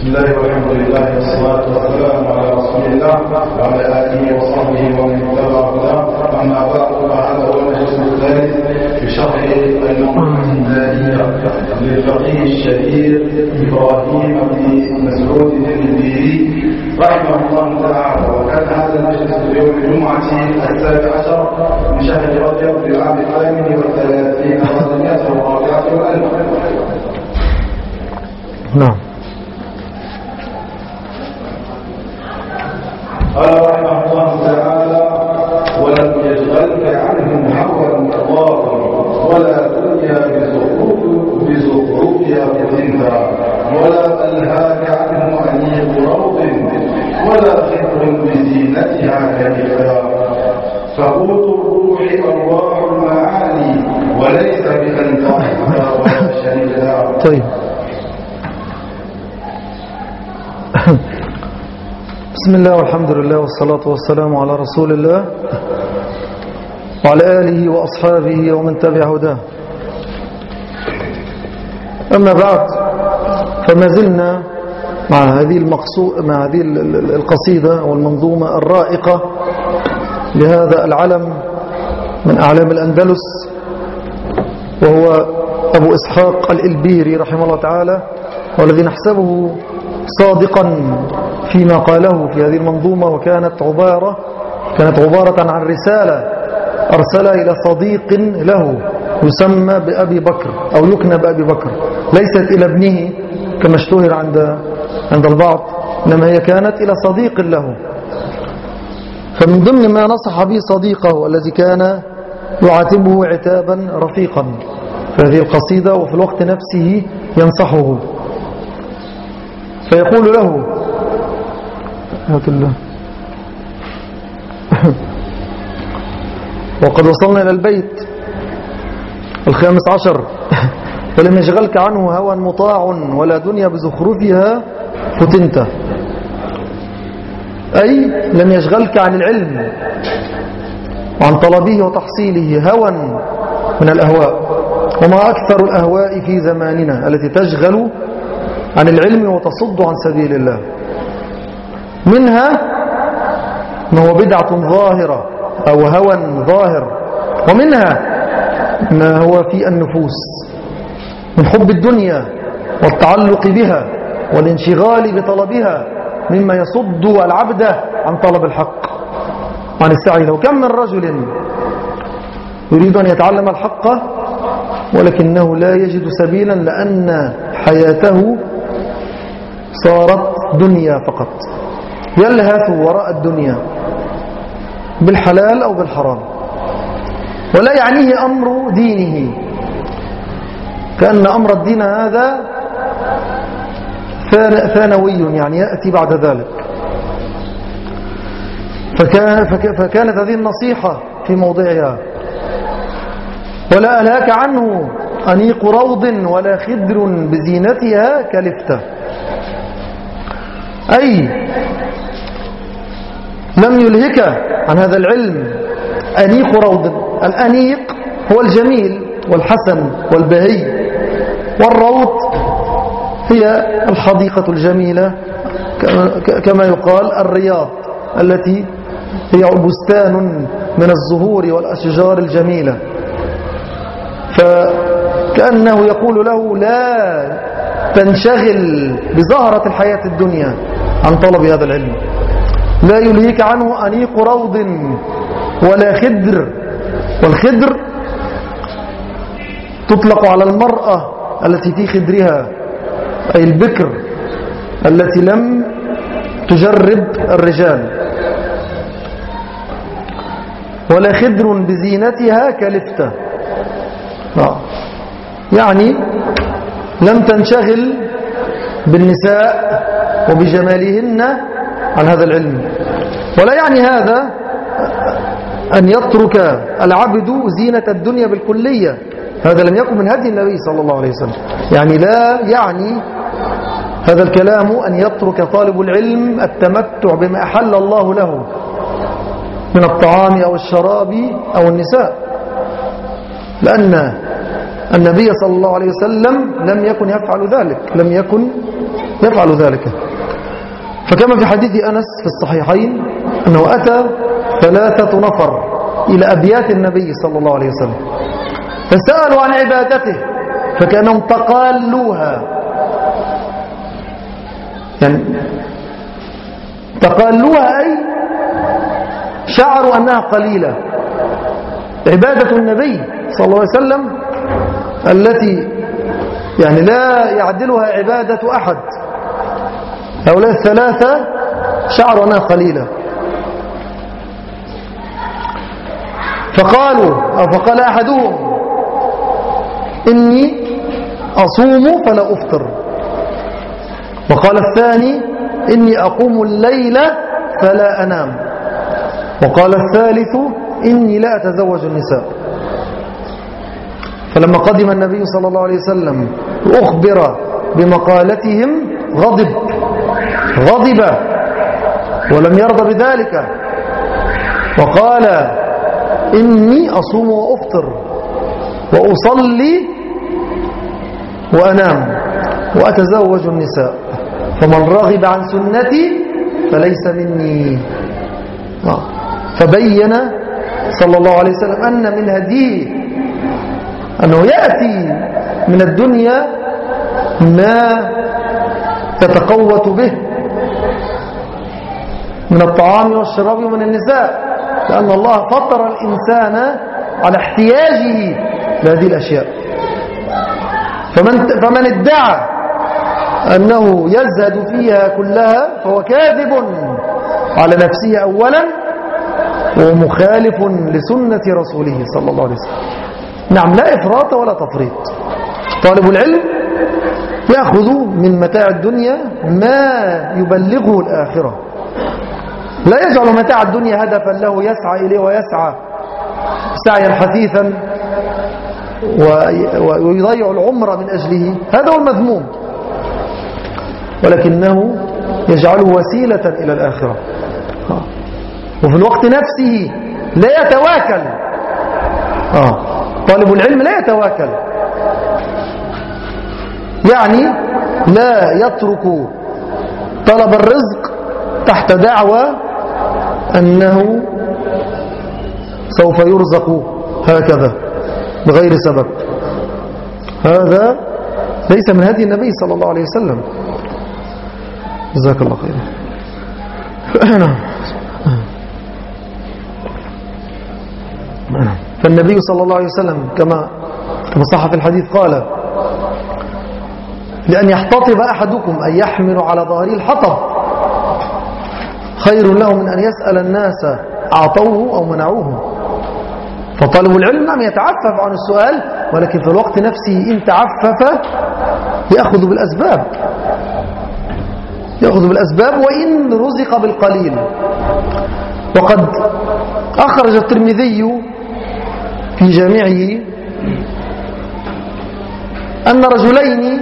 الله والحمد لله والصلاة والسلام على رسول الله وعلى آله وصحبه ومن اتبع هداه. أما بعد فهذا هو المجلس الثالث في شرح المنظومة النارية للفقيه الشهير إبراهيم بن مسعود البيري رحمه الله تعالى. وكان هذا المجلس في يوم الجمعة 17 من شهر رجب في العام 38 و440. نعم. قال رحمه الله تعالى: ولم يشغلك عنهم هوى مضاف ولا دنيا بزخرفها فتنها ولا ألهاك عنه أنيق روض ولا خطر بزينتها كبكا فقوت الروح أرواح المعاني وليس بأن تحفها ولا شريكها. طيب، بسم الله والحمد لله والصلاة والسلام على رسول الله وعلى آله وأصحابه ومن تبع هداه. أما بعد، فما زلنا مع هذه القصيدة والمنظومة الرائقة لهذا العلم من أعلام الأندلس، وهو أبو إسحاق الإلبيري رحمه الله تعالى، والذي نحسبه صادقا فيما قاله في هذه المنظومة. وكانت عبارة عن رسالة أرسلها إلى صديق له يسمى بأبي بكر أو يكنى بأبي بكر، ليست إلى ابنه كما اشتهر عند البعض، إنما هي كانت إلى صديق له. فمن ضمن ما نصح به صديقه الذي كان يعاتبه عتابا رفيقا في هذه القصيدة، وفي الوقت نفسه ينصحه فيقول له: وقد وصلنا إلى البيت 15. ولم يشغلك عنه هوى مطاع ولا دنيا بزخرفها فتنت. أي لم يشغلك عن العلم وعن طلبه وتحصيله هوى من الأهواء، وما أكثر الأهواء في زماننا التي تشغل عن العلم وتصد عن سبيل الله. منها ما هو بدعة ظاهرة أو هوى ظاهر، ومنها ما هو في النفوس من حب الدنيا والتعلق بها والانشغال بطلبها، مما يصد العبد عن طلب الحق وعن السعي له. كم من رجل يريد أن يتعلم الحق ولكنه لا يجد سبيلا، لأن حياته صارت دنيا فقط، يلهث وراء الدنيا بالحلال أو بالحرام، ولا يعنيه أمر دينه، كأن أمر الدين هذا ثانوي، يعني يأتي بعد ذلك. فكانت هذه النصيحة في موضعها: ولا ألهاك عنه أنيق روض ولا خدر بزينتها كلفته. أي لم يلهك عن هذا العلم أنيق روض. الأنيق هو الجميل والحسن والبهي، والروض هي الحديقة الجميلة كما يقال الرياض، التي هي بستان من الزهور والأشجار الجميلة. فكأنه يقول له: لا تنشغل بزهرة الحياة الدنيا عن طلب هذا العلم، لا يلهيك عنه أنيق روض ولا خدر. والخدر تطلق على المرأة التي في خدرها، أي البكر التي لم تجرب الرجال. ولا خدر بزينتها كلفته، يعني لم تنشغل بالنساء وبجمالهن عن هذا العلم. ولا يعني هذا أن يترك العبد زينة الدنيا بالكلية، هذا لم يكن من هدي النبي صلى الله عليه وسلم. يعني لا يعني هذا الكلام أن يترك طالب العلم التمتع بما أحل الله له من الطعام أو الشراب أو النساء، لأن النبي صلى الله عليه وسلم لم يكن يفعل ذلك، لم يكن يفعل ذلك. فكما في حديث أنس في الصحيحين أنه أتى 3 نفر إلى أبيات النبي صلى الله عليه وسلم فسألوا عن عبادته فكانهم تقالوها، يعني تقالوها أي شعروا أنها قليلة. عبادة النبي صلى الله عليه وسلم التي يعني لا يعدلها عبادة أحد، هؤلاء 3 شعروا أنها قليلة. فقال أحدهم إني أصوم فلا أفطر، وقال الثاني إني أقوم الليل فلا أنام، وقال الثالث إني لا أتزوج النساء. فلما قدم النبي صلى الله عليه وسلم وأخبر بمقالتهم غضب ولم يرضى بذلك، وقال إني أصوم وأفطر وأصلي وأنام وأتزوج النساء، فمن رغب عن سنتي فليس مني. فبين صلى الله عليه وسلم أن من هديه أنه يأتي من الدنيا ما تتقوت به من الطعام والشراب ومن النساء، لأن الله فطر الإنسان على احتياجه لهذه الأشياء. فمن ادعى أنه يزهد فيها كلها فهو كاذب على نفسه أولا ومخالف لسنة رسوله صلى الله عليه وسلم. نعم، لا إفراط ولا تفريط. طالب العلم يأخذ من متاع الدنيا ما يبلغه الآخرة، لا يجعل متاع الدنيا هدفا له يسعى إليه ويسعى سعيا حثيثا ويضيع العمر من أجله، هذا هو المذموم، ولكنه يجعله وسيلة إلى الآخرة. وفي الوقت نفسه لا يتواكل. طالب العلم لا يتواكل، يعني لا يترك طلب الرزق تحت دعوى أنه سوف يرزق هكذا بغير سبب. هذا ليس من هدي النبي صلى الله عليه وسلم. جزاك الله خيرا. فالنبي صلى الله عليه وسلم كما صح في الحديث قال: لأن يحتطب أحدكم أن يحمل على ظهره الحطب خير له من أن يسأل الناس أعطوه أو منعوه. فطالب العلم نعم يتعفف عن السؤال، ولكن في الوقت نفسه إن تعفف يأخذ بالأسباب وإن رزق بالقليل. وقد أخرج الترمذي في جامعه أن رجلين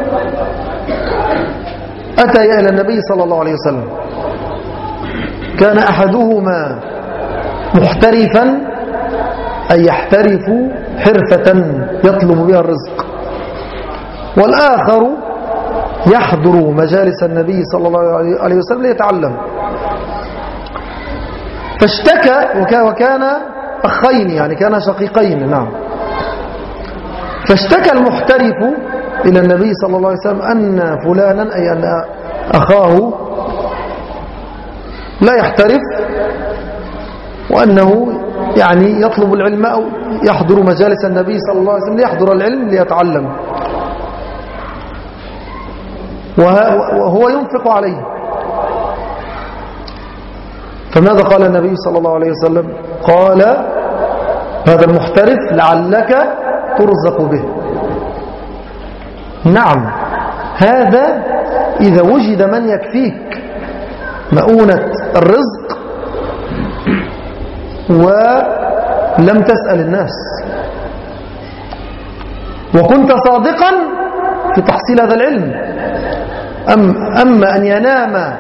أتيا إلى النبي صلى الله عليه وسلم، كان أحدهما محترفا أي يحترف حرفة يطلب بها الرزق، والآخر يحضر مجالس النبي صلى الله عليه وسلم ليتعلم. فاشتكى، وكان أخين يعني كان شقيقين. نعم. فاشتكى المحترف إلى النبي صلى الله عليه وسلم أن فلانا أي أن أخاه لا يحترف، وأنه يعني يطلب العلم أو يحضر مجالس النبي صلى الله عليه وسلم ليحضر العلم ليتعلم، وهو ينفق عليه. فماذا قال النبي صلى الله عليه وسلم؟ قال: هذا المحترف لعلك ترزق به. نعم، هذا إذا وجد من يكفيك مؤونة الرزق ولم تسأل الناس وكنت صادقا في تحصيل هذا العلم. أما أن ينام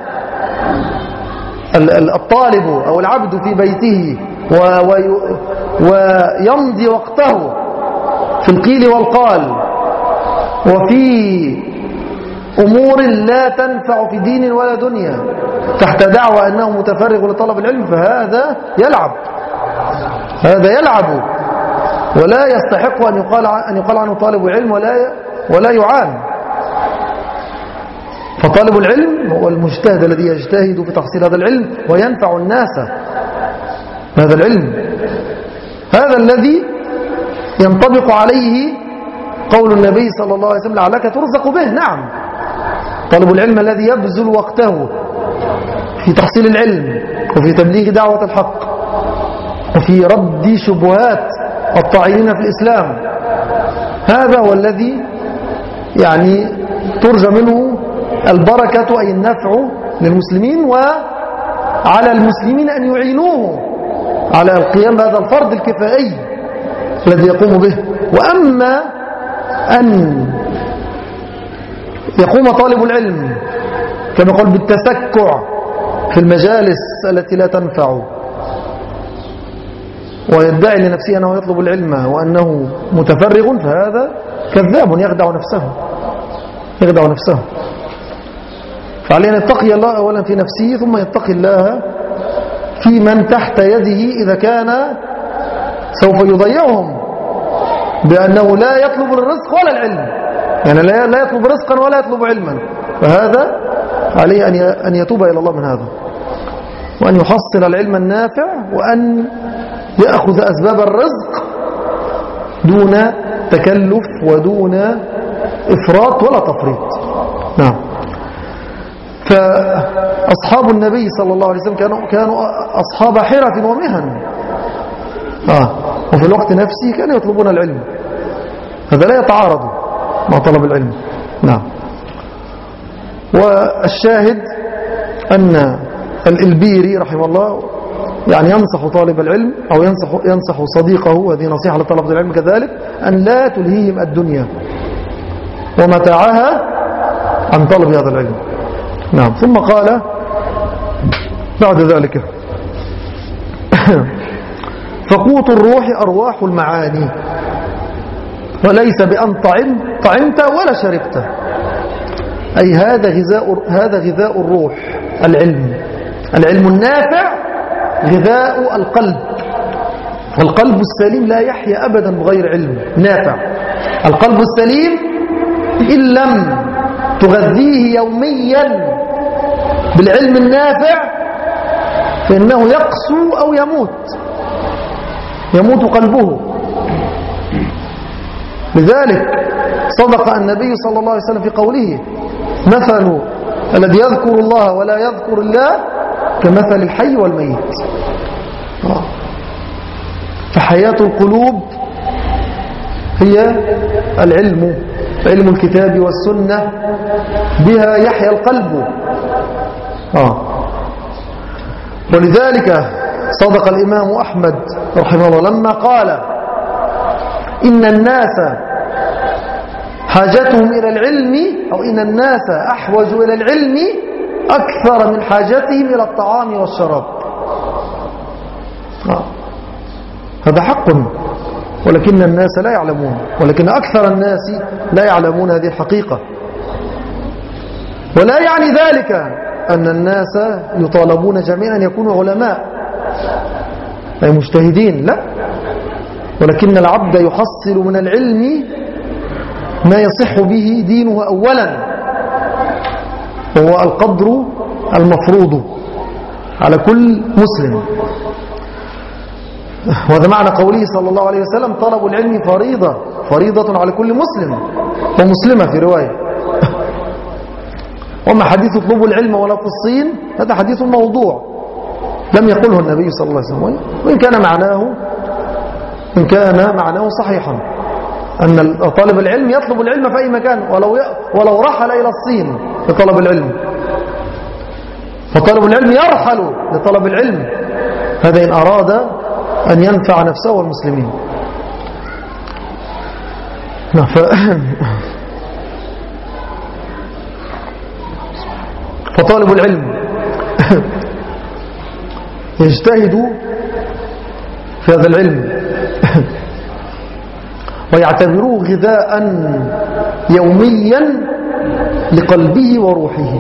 الطالب أو العبد في بيته ويمضي وقته في القيل والقال وفي أمور لا تنفع في دين ولا دنيا تحت دعوى أنه متفرغ لطلب العلم، فهذا يلعب، هذا يلعب ولا يستحق أن يقال عنه طالب علم ولا يعان. فطالب العلم هو المجتهد الذي يجتهد في تحصيل هذا العلم وينفع الناس هذا العلم، هذا الذي ينطبق عليه قول النبي صلى الله عليه وسلم لعلك ترزق به. نعم، طالب العلم الذي يبذل وقته في تحصيل العلم وفي تبليغ دعوة الحق وفي رد شبهات الطاعنين في الإسلام، هذا هو الذي يعني ترجى منه البركة أي النفع للمسلمين، وعلى المسلمين أن يعينوه على القيام بهذا الفرض الكفائي الذي يقوم به. وأما أن يقوم طالب العلم كما قال بالتسكع في المجالس التي لا تنفع ويدعي لنفسه أنه يطلب العلم وأنه متفرغ، فهذا كذاب يخدع نفسه. فعليه أن يتقي الله أولا في نفسه، ثم يتقي الله في من تحت يده إذا كان سوف يضيعهم بأنه لا يطلب الرزق ولا العلم، يعني لا يطلب رزقا ولا يطلب علما، فهذا عليه أن يتوب إلى الله من هذا، وأن يحصل العلم النافع، وأن يأخذ أسباب الرزق دون تكلف ودون إفراط ولا تفريط. نعم. فأصحاب النبي صلى الله عليه وسلم كانوا أصحاب حرف ومهن، وفي الوقت نفسه كانوا يطلبون العلم، هذا لا يتعارض مع طلب العلم. نعم. والشاهد أن الإلبيري رحمه الله يعني ينصح طالب العلم أو ينصح صديقه، هذه نصيحة لطلب العلم كذلك، أن لا تلهيهم الدنيا ومتاعها عن طلب هذا العلم. نعم. ثم قال بعد ذلك فقوت الروح أرواح المعاني، وليس بأن طعمت ولا شربت، أي هذا غذاء الروح، العلم النافع غذاء القلب، والقلب السليم لا يحيا أبدا بغير علم نافع. القلب السليم إن لم تغذيه يوميا بالعلم النافع فإنه يقسو أو يموت قلبه. لذلك صدق النبي صلى الله عليه وسلم في قوله مثل الذي يذكر الله ولا يذكر الله كمثل الحي والميت. فحياة القلوب هي علم الكتاب والسنة، بها يحيا القلب. ولذلك صدق الإمام أحمد رحمه الله لما قال إن الناس حاجتهم إلى العلم، أو إن الناس أحوج إلى العلم أكثر من حاجتهم إلى الطعام والشراب. هذا حق، ولكن الناس لا يعلمون، ولكن أكثر الناس لا يعلمون هذه الحقيقة. ولا يعني ذلك أن الناس يطالبون جميعا أن يكونوا علماء أي مجتهدين، لا، ولكن العبد يحصل من العلم ما يصح به دينه أولا، وهو القدر المفروض على كل مسلم. وهذا معنى قوله صلى الله عليه وسلم طلب العلم فريضة على كل مسلم ومسلمة في رواية. وما حديث اطلبوا العلم ولا في الصين، هذا حديث موضوع لم يقله النبي صلى الله عليه وسلم، وإن كان معناه صحيحا أن طالب العلم يطلب العلم في أي مكان، ولو رحل إلى الصين لطلب العلم، فطالب العلم يرحل لطلب العلم، هذا إن أراد أن ينفع نفسه والمسلمين. فطالب العلم يجتهد في هذا العلم ويعتبروه غذاء يوميا لقلبه وروحه.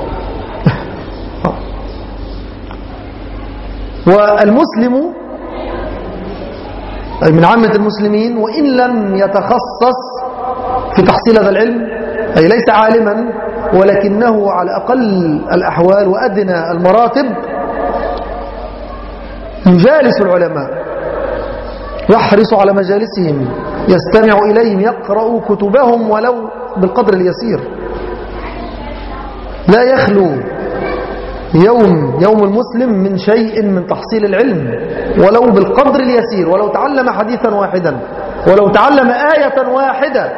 والمسلم أي من عامة المسلمين وإن لم يتخصص في تحصيل هذا العلم، أي ليس عالما، ولكنه على أقل الأحوال وأدنى المراتب يجالس العلماء، يحرص على مجالسهم، يستمع إليهم، يقرأ كتبهم ولو بالقدر اليسير. لا يخلو يوم المسلم من شيء من تحصيل العلم ولو بالقدر اليسير، ولو تعلم حديثا واحدا، ولو تعلم آية واحدة،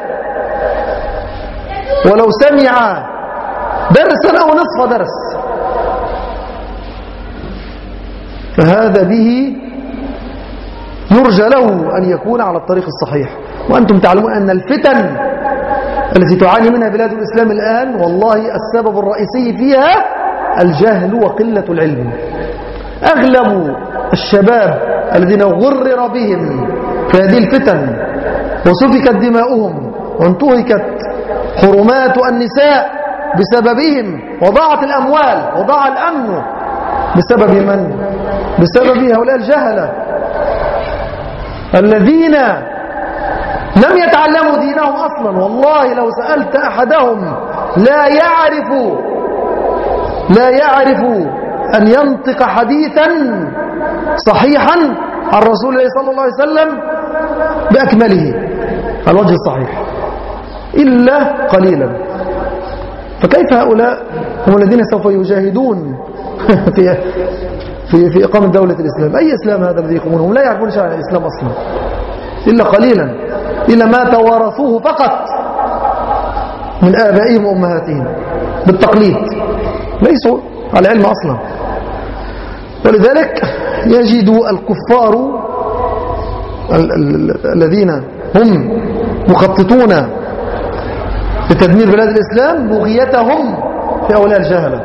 ولو سمع درسا أو نصف درس، فهذا به يرجى له أن يكون على الطريق الصحيح. وأنتم تعلمون أن الفتن التي تعاني منها بلاد الإسلام الآن والله السبب الرئيسي فيها الجهل وقلة العلم. أغلب الشباب الذين غرر بهم في هذه الفتن وسفكت دماؤهم وانتهكت حرمات النساء بسببهم، وضاعت الأموال وضاع الأمن بسبب من؟ بسبب هؤلاء الجهلة الذين لم يتعلموا دينهم أصلا. والله لو سألت أحدهم لا يعرف أن ينطق حديثا صحيحا عن رسول الله صلى الله عليه وسلم بأكمله على الوجه الصحيح إلا قليلا. فكيف هؤلاء هم الذين سوف يجاهدون في إقامة دولة الإسلام؟ أي إسلام هذا الذي يقومونه؟ هم لا يعرفون شيئا عن الإسلام أصلا إلا قليلا، إلا ما توارثوه فقط من آبائهم وأمهاتهم بالتقليد، ليسوا على علم أصلا. ولذلك يجد الكفار الذين هم مخططون لتدمير بلاد الإسلام بغيتهم في هؤلاء الجهلة،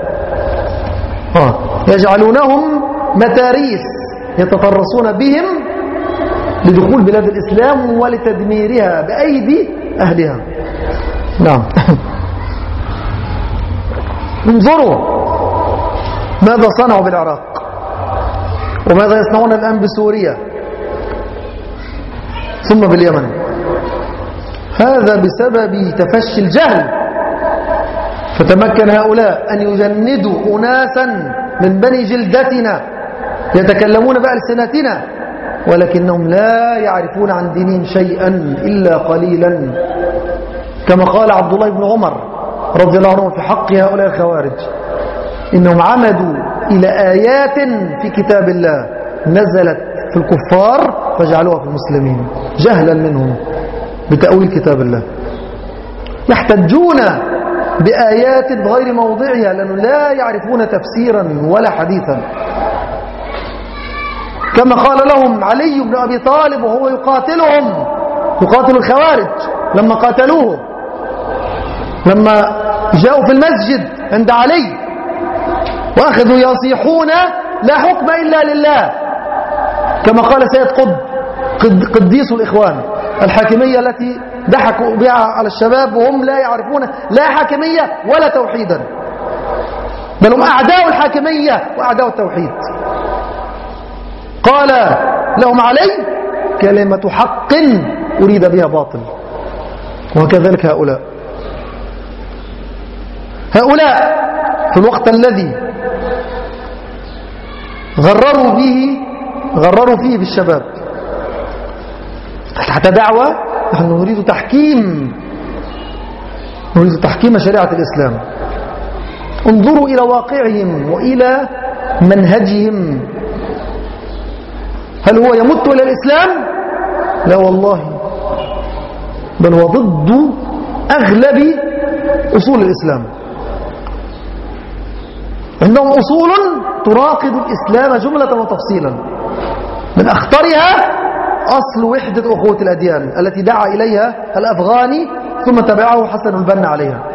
يجعلونهم متاريس يتطرسون بهم لدخول بلاد الإسلام ولتدميرها بأيدي أهلها. نعم. انظروا ماذا صنعوا بالعراق وماذا يصنعون الآن بسوريا ثم باليمن. هذا بسبب تفشي الجهل، فتمكن هؤلاء أن يجندوا أناسا من بني جلدتنا يتكلمون بألسنتنا ولكنهم لا يعرفون عن دينهم شيئا إلا قليلا، كما قال عبد الله بن عمر رضي الله عنه في حق هؤلاء الخوارج: إنهم عمدوا إلى آيات في كتاب الله نزلت في الكفار فجعلوها في المسلمين جهلا منهم بتأويل كتاب الله، يحتجون بآيات بغير موضعها لأنه لا يعرفون تفسيرا ولا حديثا. كما قال لهم علي بن أبي طالب وهو يقاتل الخوارج لما قاتلوه، لما جاءوا في المسجد عند علي وأخذوا يصيحون لا حكم إلا لله، كما قال سيد قطب قديس الإخوان: الحاكمية التي ضحكوا بها على الشباب وهم لا يعرفون لا حاكمية ولا توحيدا، بل هم أعداء الحاكمية وأعداء التوحيد. قال لهم علي: كلمة حق أريد بها باطل. وكذلك هؤلاء في الوقت الذي غرروا فيه بالشباب حتى دعوة نحن نريد تحكيم شريعة الإسلام. انظروا إلى واقعهم وإلى منهجهم، هل هو يمت إلى الإسلام؟ لا والله، بل هو ضد أغلب أصول الإسلام. عندهم أصول تراقب الإسلام جملة وتفصيلا، من أخطرها أصل وحدة أخوة الأديان التي دعا إليها الأفغاني ثم تبعه حسن البنا عليها.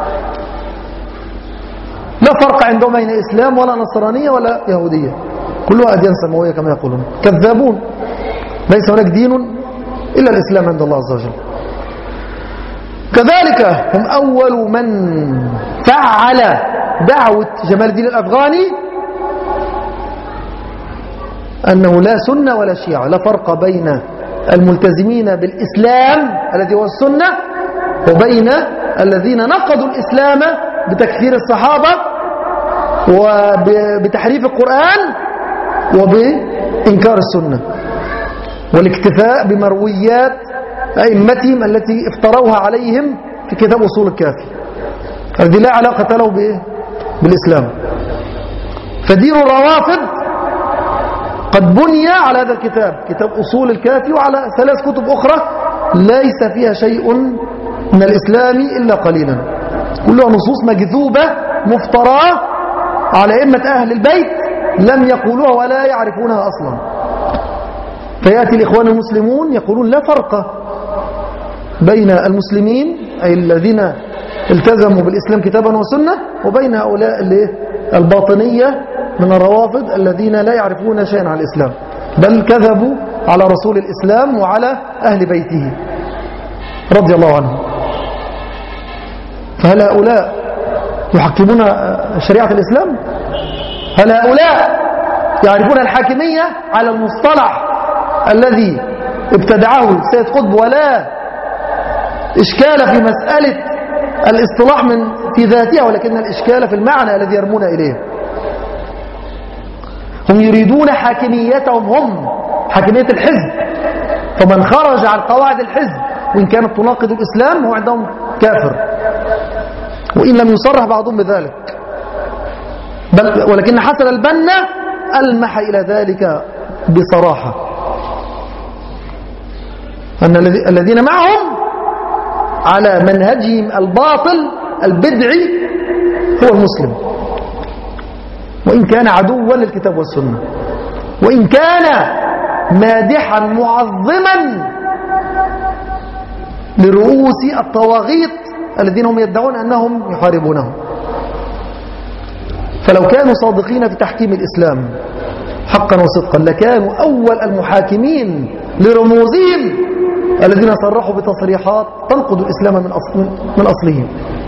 لا فرق عندهم بين إسلام ولا نصرانية ولا يهودية، كلها أديان سماوية كما يقولون، كذابون. ليس هناك دين إلا الإسلام عند الله عز وجل. كذلك هم أول من فعل دعوة جمال الدين الأفغاني أنه لا سنة ولا شيعة، لا فرق بين الملتزمين بالإسلام الذي هو السنة وبين الذين نقضوا الإسلام بتكفير الصحابة وبتحريف القرآن وبإنكار السنة والاكتفاء بمرويات أئمتهم التي افتروها عليهم في كتاب أصول الكافي الذي لا علاقة له بالإسلام. فدين الروافض قد بني على هذا الكتاب، كتاب أصول الكافي، وعلى 3 كتب أخرى ليس فيها شيء من الإسلام إلا قليلا، كلها نصوص مكذوبة مفتراه على أئمة أهل البيت لم يقولوها ولا يعرفونها أصلا. فيأتي الإخوان المسلمون يقولون لا فرق بين المسلمين أي الذين التزموا بالإسلام كتابا وسنة وبين هؤلاء الباطنية من الروافض الذين لا يعرفون شيئا عن الإسلام، بل كذبوا على رسول الإسلام وعلى أهل بيته رضي الله عنهم. فهل هؤلاء يحكمون شريعة الإسلام؟ هل هؤلاء يعرفون الحاكمية على المصطلح الذي ابتدعه سيد قطب، ولا إشكال في مسألة الاصطلاح في ذاتها، ولكن الإشكال في المعنى الذي يرمون إليه؟ هم يريدون حاكميتهم، هم حاكمية الحزب، فمن خرج عن قواعد الحزب وإن كانت تناقض الإسلام هو عندهم كافر، وإن لم يصرح بعضهم بذلك، ولكن حسن البنا ألمح إلى ذلك بصراحة، أن الذين معهم على منهجهم الباطل البدعي هو المسلم، وإن كان عدوا للكتاب والسنة، وإن كان مادحا معظما لرؤوس الطواغيت الذين هم يدعون أنهم يحاربونهم. فلو كانوا صادقين في تحكيم الإسلام حقا وصدقا لكانوا أول المحاكمين لرموزهم الذين صرحوا بتصريحات تنقض الإسلام من أصله.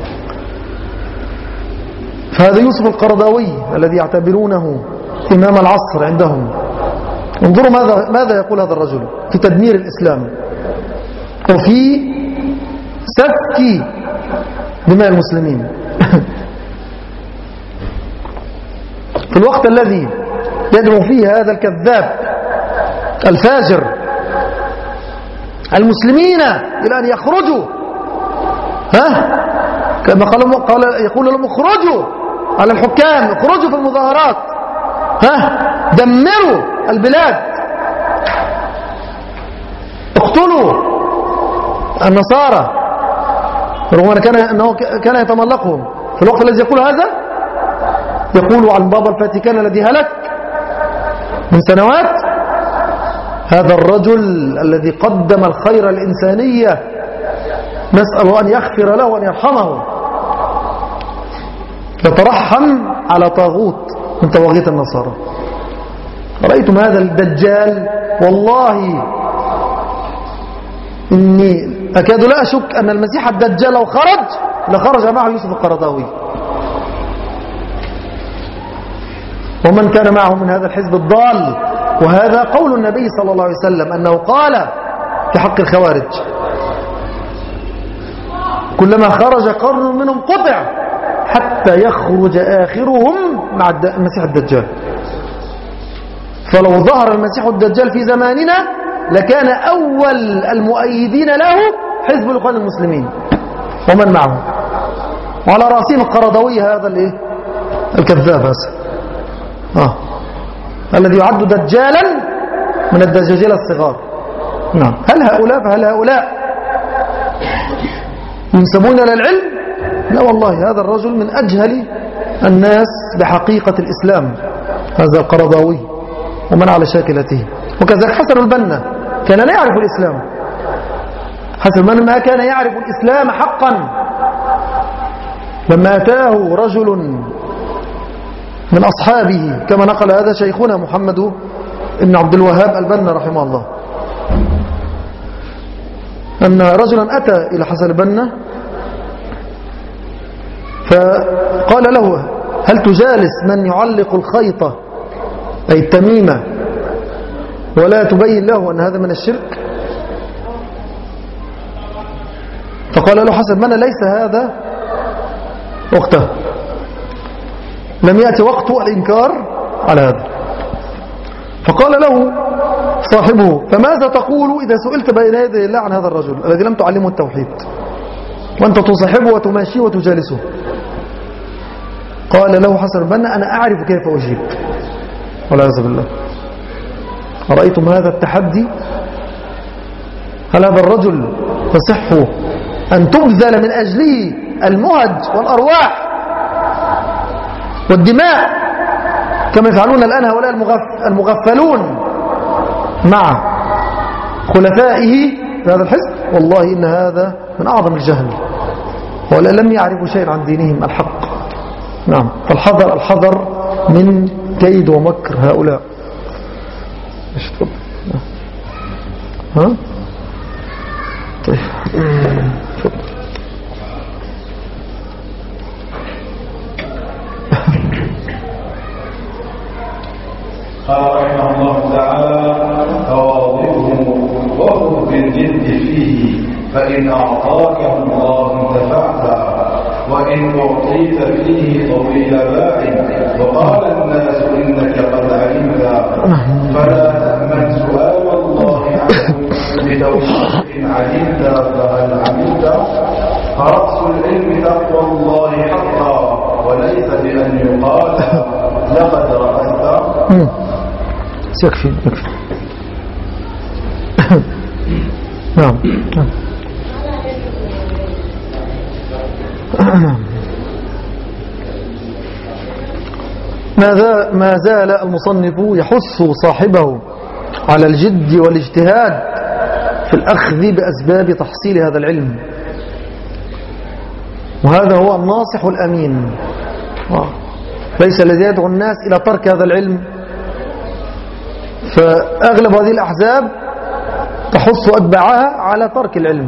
فهذا يوسف القرضاوي الذي يعتبرونه إمام العصر عندهم، انظروا ماذا يقول هذا الرجل في تدمير الإسلام وفي سفك دماء المسلمين. في الوقت الذي يدعو فيه هذا الكذاب الفاجر المسلمين إلى أن يخرجوا، كما يقول لهم اخرجوا على الحكام، اخرجوا في المظاهرات، دمروا البلاد، اقتلوا النصارى، رغم أنه كان يتملقهم. في الوقت الذي يقول هذا يقول عن بابا الفاتيكان الذي هلك من سنوات، هذا الرجل الذي قدم الخير الإنسانية نسأل أن يغفر له وأن يرحمه، يترحم على طاغوت من طواغيت النصارى. رأيتم هذا الدجال؟ والله إني أكاد لا أشك أن المسيح الدجال لو خرج لخرج معه يوسف القرضاوي ومن كان معه من هذا الحزب الضال. وهذا قول النبي صلى الله عليه وسلم أنه قال في حق الخوارج كلما خرج قرن منهم قطع حتى يخرج آخرهم مع المسيح الدجال. فلو ظهر المسيح الدجال في زماننا لكان أول المؤيدين له حزب الإخوان المسلمين ومن معه، وعلى رأسهم القرضاوي هذا الكذاب هذا الذي يعد دجالا من الدجاجيل الصغار. نعم. فهل هؤلاء ينسبون إلى العلم؟ لا والله، هذا الرجل من أجهل الناس بحقيقة الإسلام، هذا القرضاوي ومن على شاكلته. وكذلك حسن البنا كان لا يعرف الإسلام، حسن البنا ما كان يعرف الإسلام حقا. لما أتاه رجل من أصحابه كما نقل هذا شيخنا محمد بن عبد الوهاب البنا رحمه الله، أن رجلا أتى إلى حسن البنا فقال له: هل تجالس من يعلق الخيطة أي التميمة ولا تبين له أن هذا من الشرك؟ فقال له حسن بن ليس هذا وقته، لم يأتي وقت الإنكار على هذا. فقال له صاحبه: فماذا تقول إذا سئلت بين يدي الله عن هذا الرجل الذي لم تعلمه التوحيد وأنت تصاحبه وتماشيه وتجالسه؟ قال له حسن بن: أنا أعرف كيف أجيب. والعياذ بالله. أرأيتم هذا التحدي؟ هل هذا الرجل تصح أن تبذل من أجله المهج والأرواح والدماء كما يفعلون الآن هؤلاء المغفلون مع خلفائه في هذا الحزب؟ والله إن هذا من أعظم الجهل، ولا لم يعرفوا شيئا عن دينهم الحق. نعم، فالحذر الحذر من كيد ومكر هؤلاء. ايش تفضل؟ ها؟ طيب تفضل. قال رحمه الله تعالى: تواضعه وخذ بالجد فيه، فإن أعطاك الله انتفعت، وإن أعطيت فيه طويل باع، وقال الناس إنك قد علمت، فلا تأمن سؤال الله عنه بتوفيق علمت فهل عملت، فرأس العلم تقوى الله حقا، وليس بأن يقال لقد رأست. يكفي. نعم. ما زال المصنف يحث صاحبه على الجد والاجتهاد في الأخذ بأسباب تحصيل هذا العلم، وهذا هو الناصح الأمين، ليس الذي يدعو الناس إلى ترك هذا العلم. فأغلب هذه الأحزاب تحث أتباعها على ترك العلم.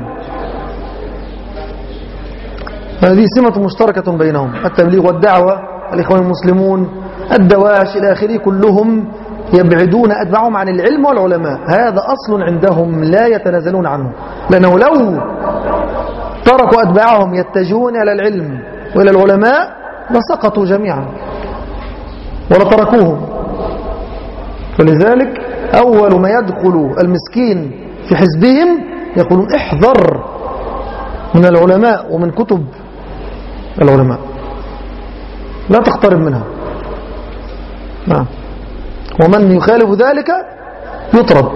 هذه سمة مشتركة بينهم، التبليغ والدعوة، الإخوان المسلمون، الدواعش إلى آخره، كلهم يبعدون أتباعهم عن العلم والعلماء. هذا أصل عندهم لا يتنازلون عنه، لأنه لو تركوا أتباعهم يتجهون إلى العلم وإلى العلماء لسقطوا جميعا ولتركوهم. فلذلك أول ما يدخل المسكين في حزبهم يقولون: احذر من العلماء ومن كتب العلماء، لا تقترب منها. نعم. ومن يخالف ذلك يطرد.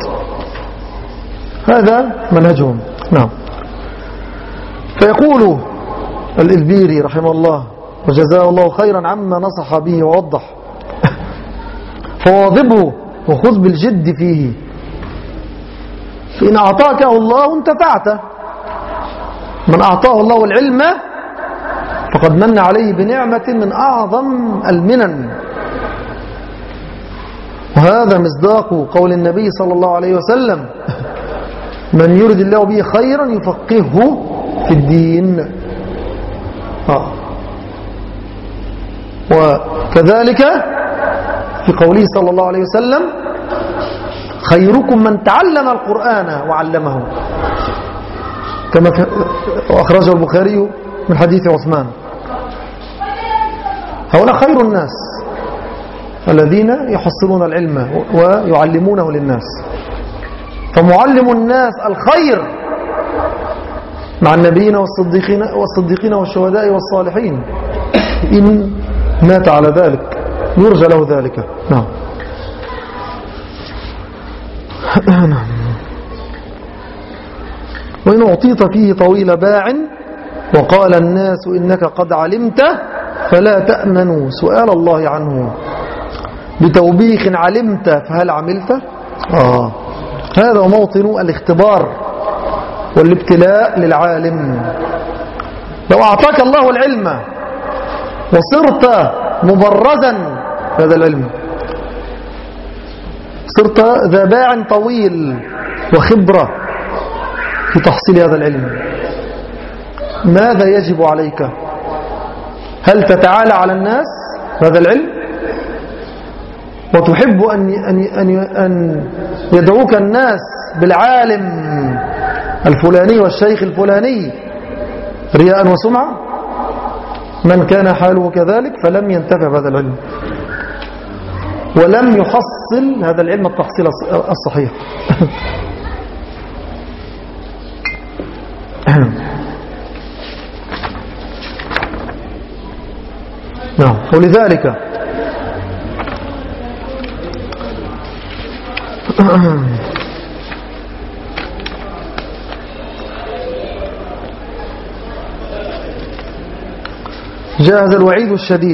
هذا منهجهم. نعم. فيقول الإلبيري رحمه الله وجزاه الله خيرا عما نصح به ووضح: فواظبه وخذ بالجد فيه، فإن أعطاكه الله انتفعت. من أعطاه الله العلم فقد من عليه بنعمة من أعظم المنن. وهذا مصداق قول النبي صلى الله عليه وسلم: من يرد الله به خيرا يفقهه في الدين. وكذلك في قوله صلى الله عليه وسلم: خيركم من تعلم القرآن وعلمه، كما أخرجه البخاري من حديث عثمان. هؤلاء خير الناس الذين يحصلون العلم ويعلمونه للناس. فمعلم الناس الخير مع النبيين والصديقين والشهداء والصالحين، إن مات على ذلك يرجى له ذلك. نعم. وإن أعطيت فيه طويل باع، وقال الناس إنك قد علمت، فلا تأمنوا سؤال الله عنه بتوبيخ علمت فهل عملت. هذا موطن الاختبار والابتلاء للعالم. لو أعطاك الله العلم وصرت مبرزا هذا العلم، صرت ذا باع طويل وخبرة في تحصيل هذا العلم، ماذا يجب عليك؟ هل تتعالى على الناس هذا العلم؟ وتحب أن يدعوك الناس بالعالم الفلاني والشيخ الفلاني رياء وسمعة؟ من كان حاله كذلك فلم ينتفع بهذا العلم، ولم يحصل هذا العلم التحصيل الصحيح. نعم. ولذلك جاء هذا الوعيد الشديد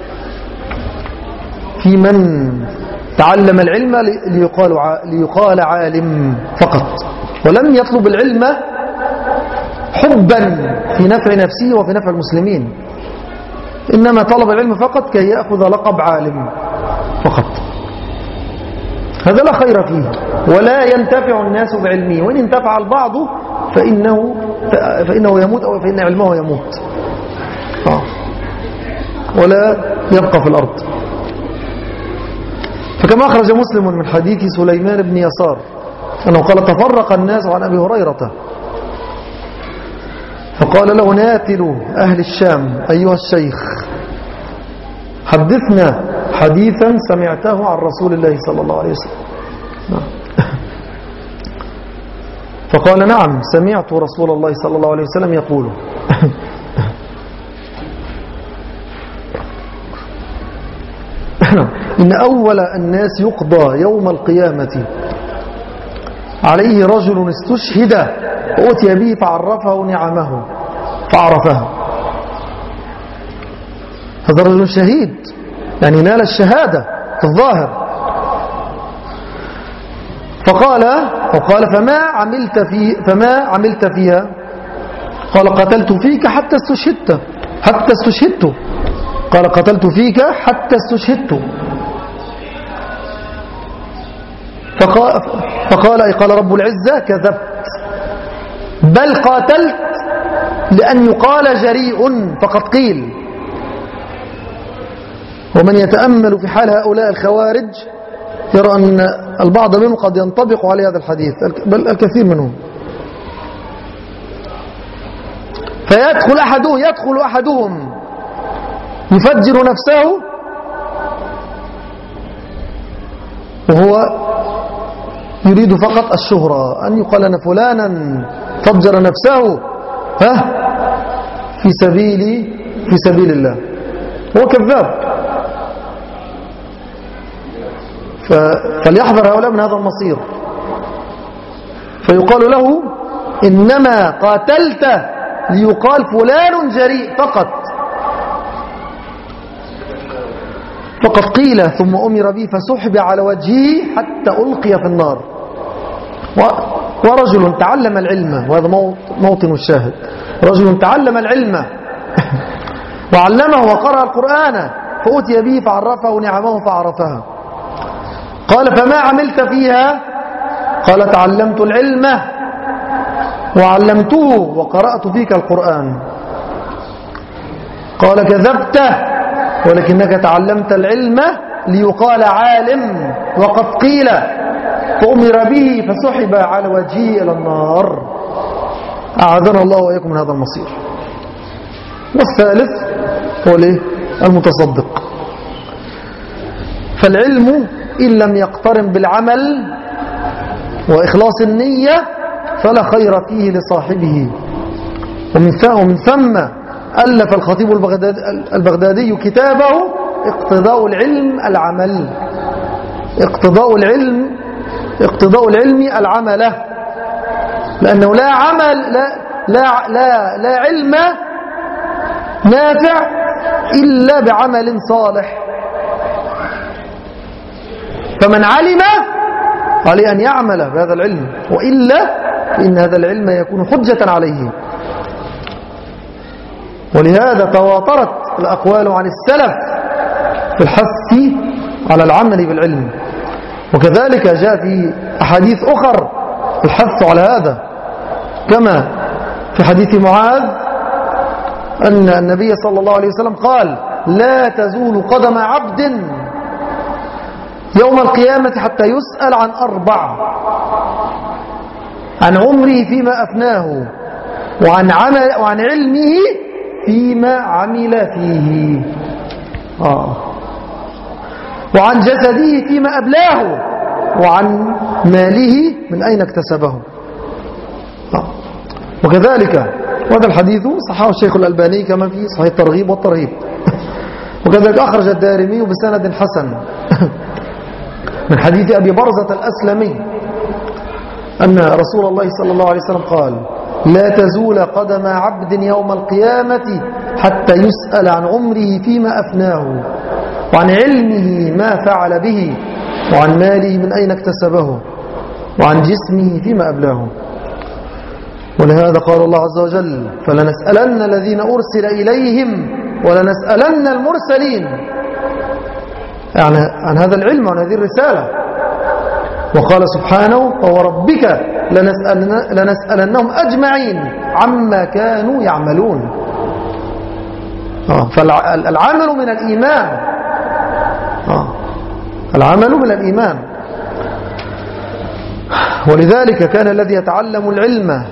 في من تعلم العلم ليقال عالم فقط، ولم يطلب العلم حبا في نفع نفسه وفي نفع المسلمين، إنما طلب العلم فقط كي يأخذ لقب عالم فقط. هذا لا خير فيه، ولا ينتفع الناس بعلمه، وإن انتفع البعض فإنه يموت أو فإن علمه يموت ولا يبقى في الأرض. فكما أخرج مسلم من حديث سليمان بن يسار أنه قال تفرق الناس عن أبي هريرة، فقال له ناتل أهل الشام أيها الشيخ حدثنا حديثا سمعته عن رسول الله صلى الله عليه وسلم. فقال نعم سمعت رسول الله صلى الله عليه وسلم يقول إن أول الناس يقضى يوم القيامة عليه رجل استشهد وأتي به فعرفه نعمه فعرفها. هذا الرجل شهيد يعني نال الشهادة في الظاهر. فقال فما عملت فيها؟ قال قتلت فيك حتى استشهدت. قال قتلت فيك حتى استشهدت. قال رب العزة كذبت، بل قاتلت لأن يقال جريء فقد قيل. ومن يتأمل في حال هؤلاء الخوارج يرى أن البعض منهم قد ينطبق عليه هذا الحديث، بل الكثير منهم. فيدخل أحدهم يفجر نفسه وهو يريد فقط الشهرة، أن يقال أن فلانا فجر نفسه في سبيل الله، هو كذاب. فليحذر هؤلاء من هذا المصير. فيقال له إنما قاتلت ليقال فلان جريء فقط قيل، ثم أمر به فسحب على وجهه حتى ألقي في النار. ورجل تعلم العلم، وهذا موطن الشاهد، رجل تعلم العلم وعلمه وقرأ القرآن فأتي به فعرفه نعمه فعرفها. قال فما عملت فيها؟ قال تعلمت العلم وعلمته وقرأت فيك القرآن. قال كذبت، ولكنك تعلمت العلم ليقال عالم وقد قيل، فأمر به فسحب على وجهه إلى النار. أعاذنا الله وإياكم من هذا المصير. والثالث هو المتصدق. فالعلم إن لم يقترن بالعمل وإخلاص النية فلا خير فيه لصاحبه. ومن ثم ألف الخطيب البغدادي كتابه اقتضاء العلم العمل، اقتضاء العلم العمل، لأنه لا علم نافع إلا بعمل صالح. فمن علم عليه أن يعمل بهذا العلم، وإلا فإن هذا العلم يكون حجة عليه. ولهذا تواترت الأقوال عن السلف في الحث على العمل بالعلم، وكذلك جاء في أحاديث أخر الحث على هذا، كما في حديث معاذ أن النبي صلى الله عليه وسلم قال لا تزول قدم عبد يوم القيامة حتى يسأل عن 4: عن عمره فيما أفناه، وعن علمه فيما عمل فيه، وعن جسده فيما أبلاه، وعن ماله من أين اكتسبه. وكذلك وهذا الحديث صححه الشيخ الألباني كما في صحيح الترغيب والترهيب. وكذلك أخرج الدارمي بسند حسن من حديث أبي برزة الأسلمي أن رسول الله صلى الله عليه وسلم قال لا تزول قدم عبد يوم القيامة حتى يسأل عن عمره فيما أفناه، وعن علمه ما فعل به، وعن ماله من أين اكتسبه، وعن جسمه فيما أبلاه. ولهذا قال الله عز وجل فلنسألن الذين أرسل إليهم ولنسألن المرسلين، يعني عن هذا العلم وعن هذه الرسالة. وقال سبحانه فوربك لنسألنهم أجمعين عما كانوا يعملون. فالعمل من الإيمان، العمل من الإيمان. ولذلك كان الذي يتعلم العلم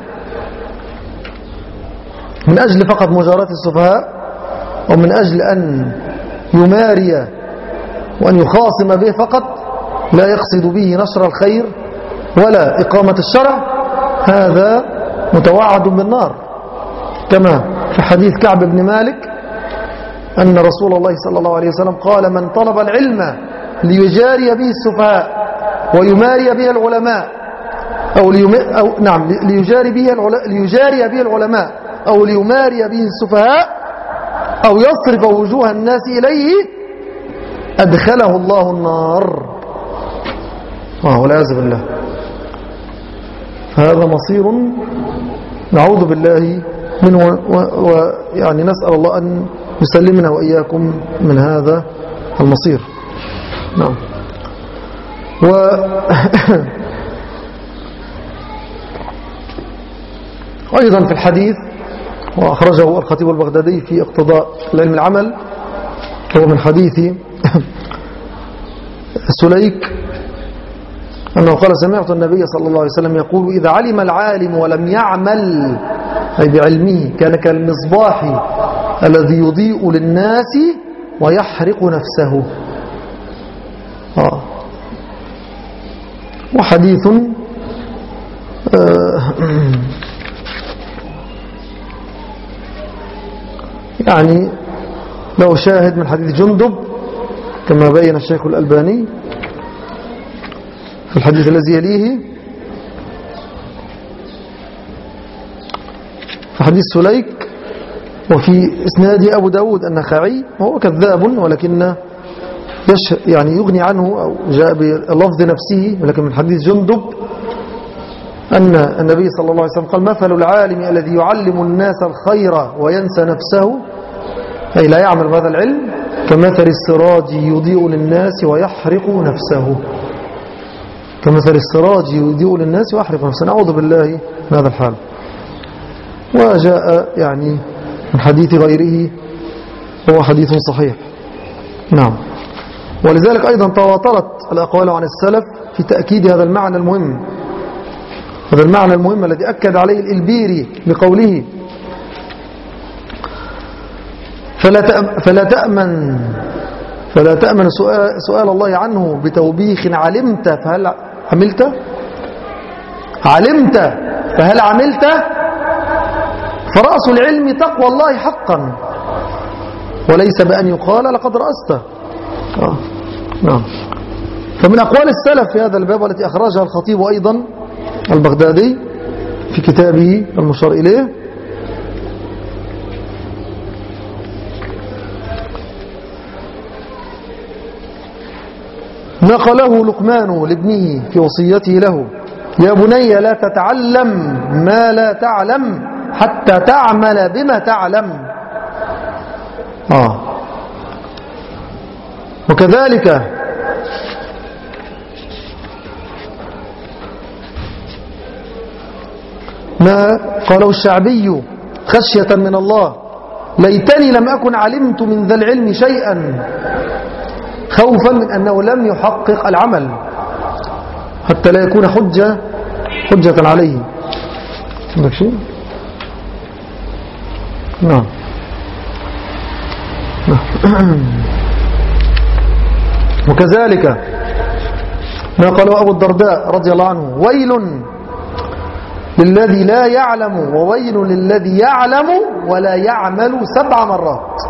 من أجل فقط مجاراة السفهاء، أو من أجل أن يماري وأن يخاصم به فقط، لا يقصد به نشر الخير ولا إقامة الشرع، هذا متوعد بالنار. كما في حديث كعب بن مالك أن رسول الله صلى الله عليه وسلم قال من طلب العلم ليجاري به السفهاء ويماري به العلماء ليجاري به العلماء أو ليماري به السفهاء أو يصرف وجوه الناس إليه أدخله الله النار، والعياذ بالله. فهذا مصير نعوذ بالله منه، ويعني نسأل الله أن يسلمنا وإياكم من هذا المصير. نعم. وأيضا في الحديث وأخرجه الخطيب البغدادي في اقتضاء العلم العمل، هو من حديث سليك أنه قال سمعت النبي صلى الله عليه وسلم يقول إذا علم العالم ولم يعمل، أي بعلمه، كان كالمصباح الذي يضيء للناس ويحرق نفسه. وحديث يعني له شاهد من حديث جندب كما بين الشيخ الألباني في الحديث الذي يليه، في حديث سليك، وفي إسناد أبو داود النخعي، وهو كذاب ولكن يعني يغني عنه، أو جاء بلفظ نفسه، ولكن من حديث جندب أن النبي صلى الله عليه وسلم قال مثل العالم الذي يعلم الناس الخير وينسى نفسه، أي لا يعمل بهذا العلم، كمثل السراج يضيء للناس ويحرق نفسه. كمثل السراج يضيء للناس ويحرق نفسه، نعوذ بالله من هذا الحال. وجاء يعني من حديث غيره هو حديث صحيح. نعم. ولذلك أيضا تواترت الأقوال عن السلف في تأكيد هذا المعنى المهم، هذا المعنى المهم الذي أكد عليه الإلبيري بقوله فلا تأمن سؤال الله عنه بتوبيخ علمت فهل عملت، علمت فهل عملت، فرأس العلم تقوى الله حقا، وليس بأن يقال لقد رأست. نعم. فمن أقوال السلف في هذا الباب والتي أخرجها الخطيب أيضا البغدادي في كتابه المشار إليه، نقله لقمان لابنه في وصيته له يا بني لا تتعلم ما لا تعلم حتى تعمل بما تعلم. وكذلك ما قاله الشعبي خشية من الله ليتني لم أكن علمت من ذا العلم شيئا، خوفا من أنه لم يحقق العمل حتى لا يكون حجة عليه. عندك شيء؟ نعم. وكذلك ما قاله أبو الدرداء رضي الله عنه: ويل للذي لا يعلم وويل للذي يعلم ولا يعمل 7 مرات.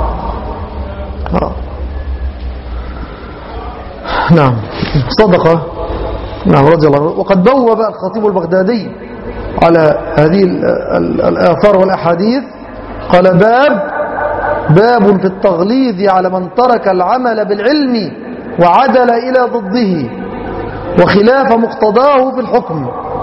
نعم صدقة. نعم رضي الله عنه. وقد بوب الخطيب البغدادي على هذه الآثار والأحاديث، قال: باب في التغليظ على من ترك العمل بالعلم وعدل إلى ضده وخلاف مقتضاه في الحكم.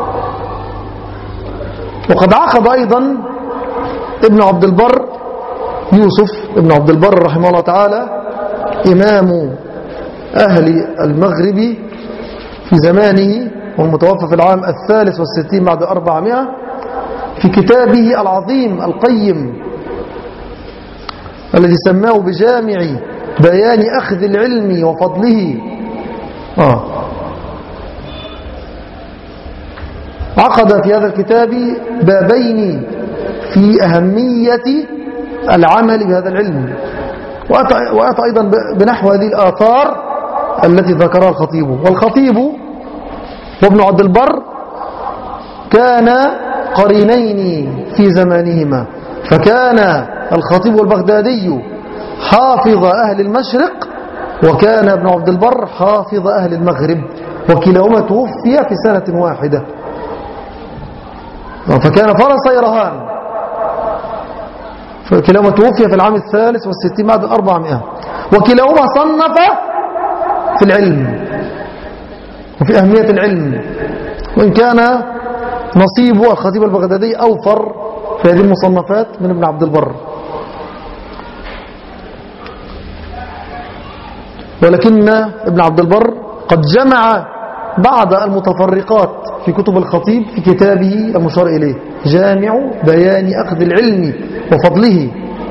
وقد عقد أيضا ابن عبد البر، يوسف ابن عبد البر رحمه الله تعالى، إمام أهل المغرب في زمانه والمتوفى في العام 63 بعد 400، في كتابه العظيم القيم الذي سماه بجامع بيان أخذ العلم وفضله، عقد في هذا الكتاب بابين في أهمية العمل بهذا العلم، وأتى أيضا بنحو هذه الآثار التي ذكرها الخطيب. والخطيب وابن عبد البر كان قرينين في زمانهما، فكان الخطيب البغدادي حافظ أهل المشرق، وكان ابن عبد البر حافظ أهل المغرب، وكلاهما توفي في سنة واحدة، فكان فرسي رهان، فكلاهما توفي في العام 63 بعد 400، وكلاهما صنف في العلم وفي أهمية العلم، وإن كان نصيب الخطيب البغدادي أوفر في هذه المصنفات من ابن عبد البر، ولكن ابن عبد البر قد جمع بعض المتفرقات في كتب الخطيب في كتابه المشار إليه، جامع بيان أخذ العلم وفضله.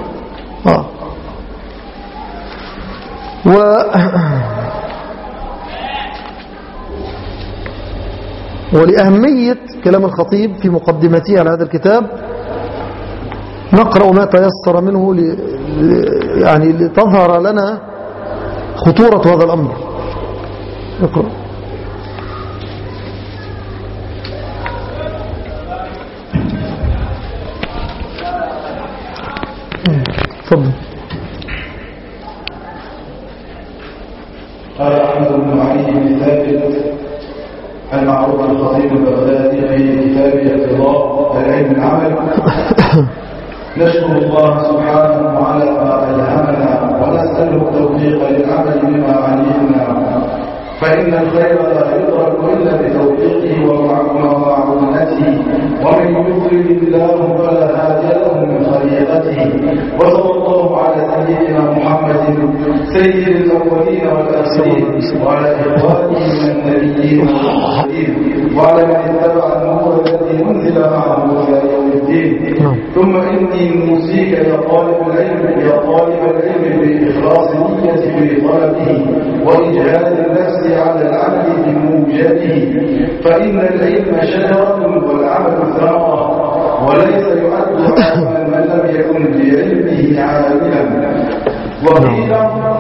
ولأهمية كلام الخطيب في مقدمته على هذا الكتاب نقرأ ما تيسر منه يعني لتظهر لنا خطورة هذا الأمر. اقرأ. تفضل. قال أحمد بن علي بن ثابت المعروف الخطيب البغدادي في كتابه اقتضاء العلم العمل: نشكر الله سبحانه على ما ألهمنا ونسأله التوفيق للعمل بما علمنا، فإن الخير لا يدرك إلا بتوفيقه ومعونته، ومن يضلل الله فلا هادي له من خليقته. وصلى الله على سيدنا محمد سيد الأولين والآخرين، وعلى إخوانه من النبيين والمرسلين، وعلى من اتبع النور الذي أنزل معه إلى يوم الدين. ثم إني موصيك يا طالب العلم بإخلاص النية في طلبه وإجهاد النفس على العمل بموجبه، فإن العلم شجرة والعمل ثمرة، وليس يعد عالما من لم يكن بعلمه عالما. وقيل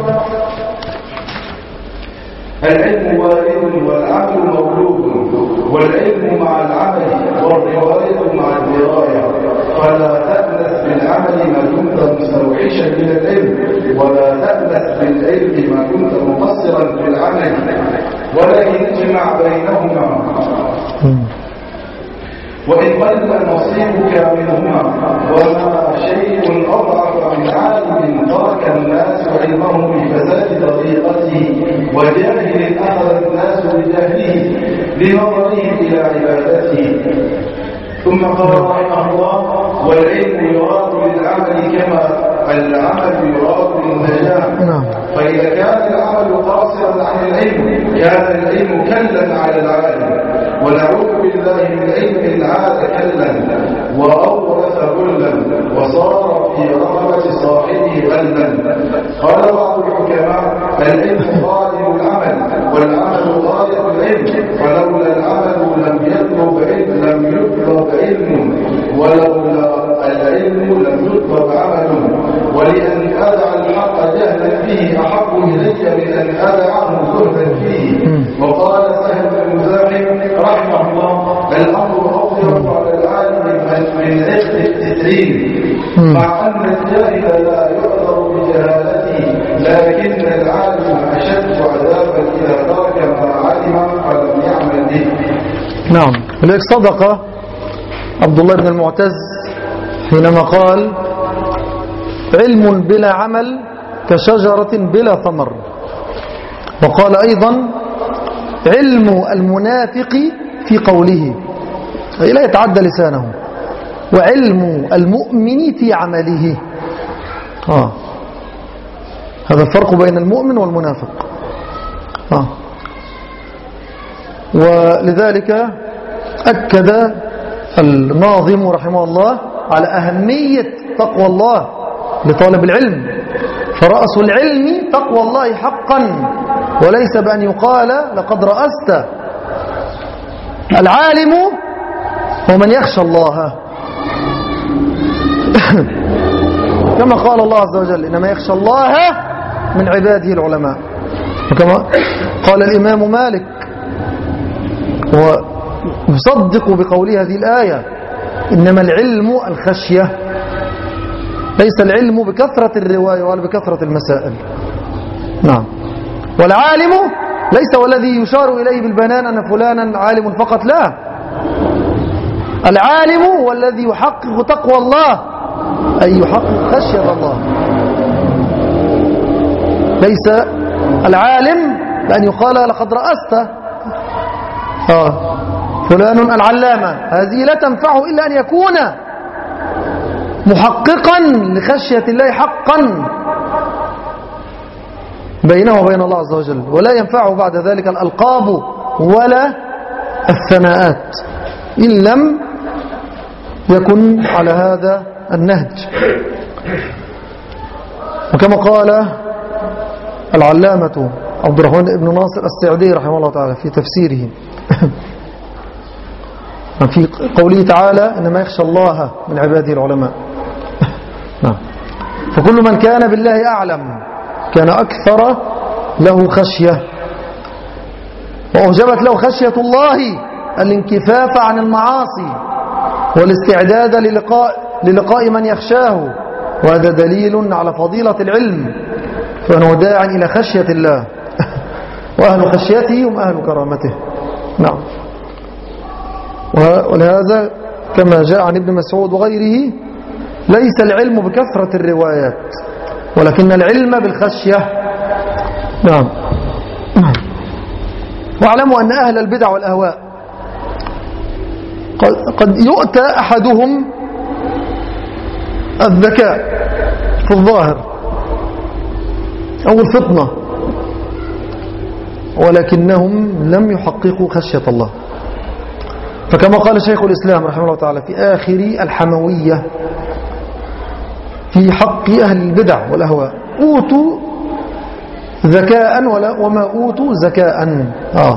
العلم وارد والعمل مطلوب، والعلم مع العمل والرواية مع الدراية، فلا تأنس بالعمل ما كنت مستوحشا من العلم، ولا تأنس بالعلم ما كنت مقصرا في العمل، ولكن اجمع بينهما، وإن قل نصيبك منهما. وما شيء أضعف من عالم ترك الناس علمهم بفساد طريقته، وجاهل أخذ الناس بجهله لنظرهم إلى عبادته. ثم قال رحمه الله: والعلم يراد للعمل كما العمل يراد للنجاة، فإذا كان العمل قاصرا عن العلم كان العلم كلا على العالم، ونعوذ بالله من علم عاد كلا، وأورث كلا وصار في رغبة صاحبه غلبا. قال بعض الحكماء: العلم خادم العمل، والعمل غاية العلم، ولولا العمل لم يطلب علم، ولولا العلم لم يطلب عمل، ولأن أدع الحق جهلا فيه أحب إلي من أن أدعه زهدا فيه. وقال سهل بن مزاحم رحمه الله: الأمر أوجب على العالم من عقد التسليم، مع أن الجاهل لا يعذر بجهالته، لكن العالم أشد عذابا إذا ترك ما علم ولم يعمل به. نعم. ولذلك صدق عبد الله بن المعتز حينما قال: علم بلا عمل كشجرة بلا ثمر. وقال أيضا: علم المنافق في قوله، أي لا يتعدى لسانه، وعلم المؤمن في عمله. هذا الفرق بين المؤمن والمنافق. ولذلك أكد الناظم رحمه الله على أهمية تقوى الله لطالب العلم، فرأس العلم تقوى الله حقا، وليس بأن يقال لقد رأست. العالم هو من يخشى الله كما قال الله عز وجل: إنما يخشى الله من عباده العلماء. وكما قال الإمام مالك ويصدق بقوله هذه الآية: إنما العلم الخشية. ليس العلم بكثرة الرواية ولا بكثرة المسائل. نعم. والعالم ليس هو الذي يشار إليه بالبنان أن فلانا عالم فقط، لا، العالم هو الذي يحقق تقوى الله، أي يحقق خشية الله. ليس العالم بأن يقال لقد رأست فلان العلامة، هذه لا تنفعه إلا أن يكون محققا لخشية الله حقا بينه وبين الله عز وجل، ولا ينفعه بعد ذلك الألقاب ولا الثناءات إن لم يكن على هذا النهج. وكما قال العلامة عبد الرحمن بن ناصر السعدي رحمه الله تعالى في تفسيره في قوله تعالى: إنما يخشى الله من عباده العلماء. فكل من كان بالله أعلم كان أكثر له خشية، وأوجبت له خشية الله الانكفاف عن المعاصي والاستعداد للقاء من يخشاه، وهذا دليل على فضيلة العلم، فأنه داع إلى خشية الله وأهل خشيته هم أهل كرامته. نعم. ولهذا كما جاء عن ابن مسعود وغيره: ليس العلم بكثرة الروايات، ولكن العلم بالخشية. نعم. واعلموا أن أهل البدع والأهواء قد يؤتى أحدهم الذكاء في الظاهر أو الفطنة، ولكنهم لم يحققوا خشية الله. فكما قال شيخ الإسلام رحمه الله تعالى في آخر الحموية في حق أهل البدع والأهواء: أوتوا ذكاء وما أوتوا زكاء.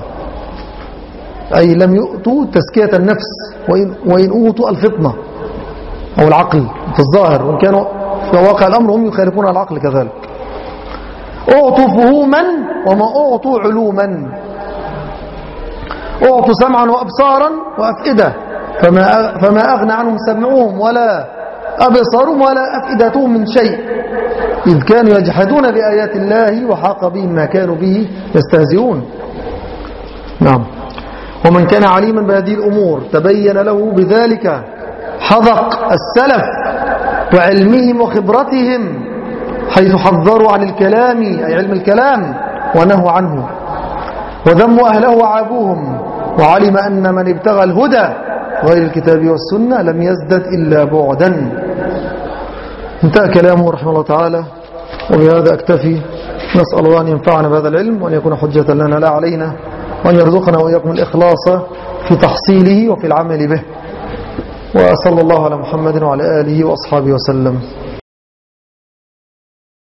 أي لم يؤتوا تزكية النفس، وإن أوتوا الفطنة أو العقل في الظاهر، وإن كانوا في واقع الأمر هم يخالفون العقل كذلك. أعطوا فهوما وما أعطوا علوما، أعطوا سمعا وأبصارا وأفئدة فما أغنى عنهم سمعهم ولا أبصارهم ولا أفئدتهم من شيء، إذ كانوا يجحدون بآيات الله وحاق بهم ما كانوا به يستهزئون. نعم. ومن كان عليما بهذه الأمور تبين له بذلك حذق السلف وعلمهم وخبرتهم، حيث حذروا عن الكلام أي علم الكلام ونهوا عنه، وذموا أهله وعابوهم، وعلم أن من ابتغى الهدى غير الكتاب والسنة لم يزدد إلا بعدا. انتهى كلامه رحمه الله تعالى، وبهذا أكتفي. نسأل الله أن ينفعنا بهذا العلم، وأن يكون حجة لنا لا علينا، وأن يرزقنا وإياكم الإخلاص في تحصيله وفي العمل به. وصلى الله على محمد وعلى آله وأصحابه وسلم.